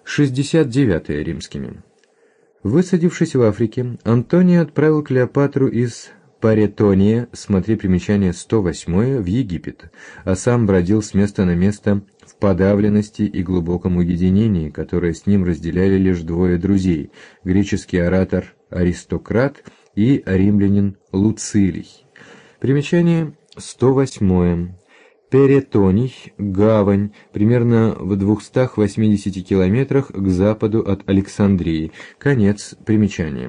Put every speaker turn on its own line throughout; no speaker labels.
69 римскими. Высадившись в Африке, Антоний отправил Клеопатру из Паретония, смотри примечание 108, в Египет, а сам бродил с места на место в подавленности и глубоком уединении, которое с ним разделяли лишь двое друзей – греческий оратор Аристократ и римлянин Луцилий. Примечание 108. Перетоний, гавань, примерно в 280 километрах к западу от Александрии. Конец примечания.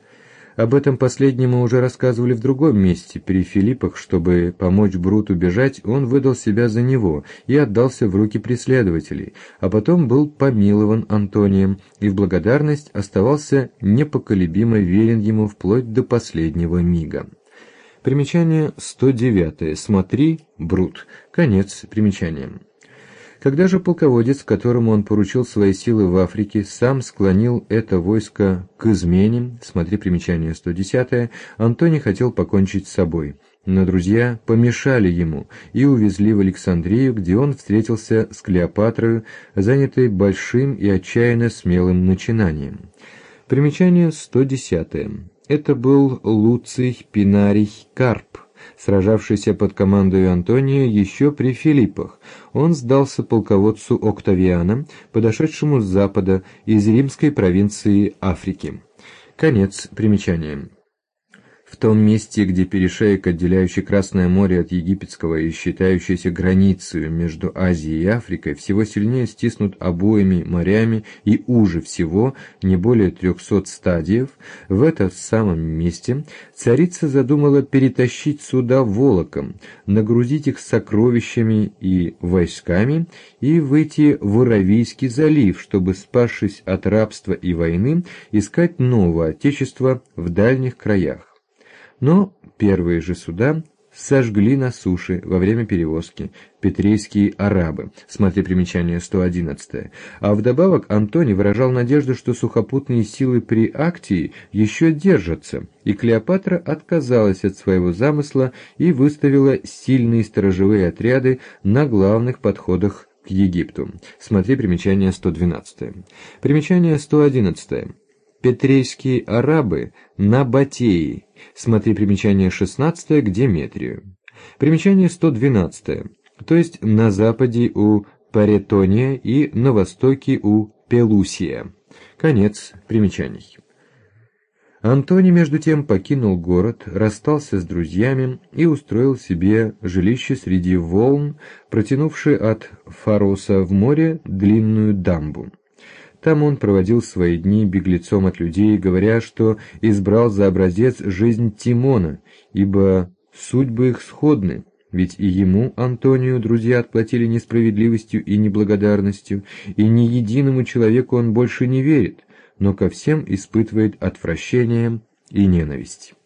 Об этом последнем мы уже рассказывали в другом месте. При Филиппах, чтобы помочь Бруту бежать, он выдал себя за него и отдался в руки преследователей, а потом был помилован Антонием и в благодарность оставался непоколебимо верен ему вплоть до последнего мига. Примечание 109. Смотри, Брут. Конец примечания. Когда же полководец, которому он поручил свои силы в Африке, сам склонил это войско к измене, смотри примечание 110, Антоний хотел покончить с собой, но друзья помешали ему и увезли в Александрию, где он встретился с Клеопатрою, занятой большим и отчаянно смелым начинанием. Примечание 110. Это был Луций Пинарий Карп, сражавшийся под командой Антония еще при Филиппах. Он сдался полководцу Октавиана, подошедшему с запада из римской провинции Африки. Конец примечания. В том месте, где перешеек, отделяющий Красное море от Египетского и считающийся границей между Азией и Африкой, всего сильнее стиснут обоими морями и уже всего, не более 300 стадиев, в этом самом месте царица задумала перетащить суда волоком, нагрузить их сокровищами и войсками и выйти в Аравийский залив, чтобы, спасшись от рабства и войны, искать новое отечество в дальних краях. Но первые же суда сожгли на суше во время перевозки петрейские арабы, смотри примечание 111, а вдобавок Антоний выражал надежду, что сухопутные силы при Актии еще держатся, и Клеопатра отказалась от своего замысла и выставила сильные сторожевые отряды на главных подходах к Египту, смотри примечание 112. Примечание 111. Петрейские арабы на Батеи, смотри примечание 16 к Деметрию. Примечание 112, то есть на западе у Паретония и на востоке у Пелусия. Конец примечаний. Антоний, между тем, покинул город, расстался с друзьями и устроил себе жилище среди волн, протянувши от Фароса в море длинную дамбу. Там он проводил свои дни беглецом от людей, говоря, что избрал за образец жизнь Тимона, ибо судьбы их сходны, ведь и ему, Антонию, друзья отплатили несправедливостью и неблагодарностью, и ни единому человеку он больше не верит, но ко всем испытывает отвращение и ненависть.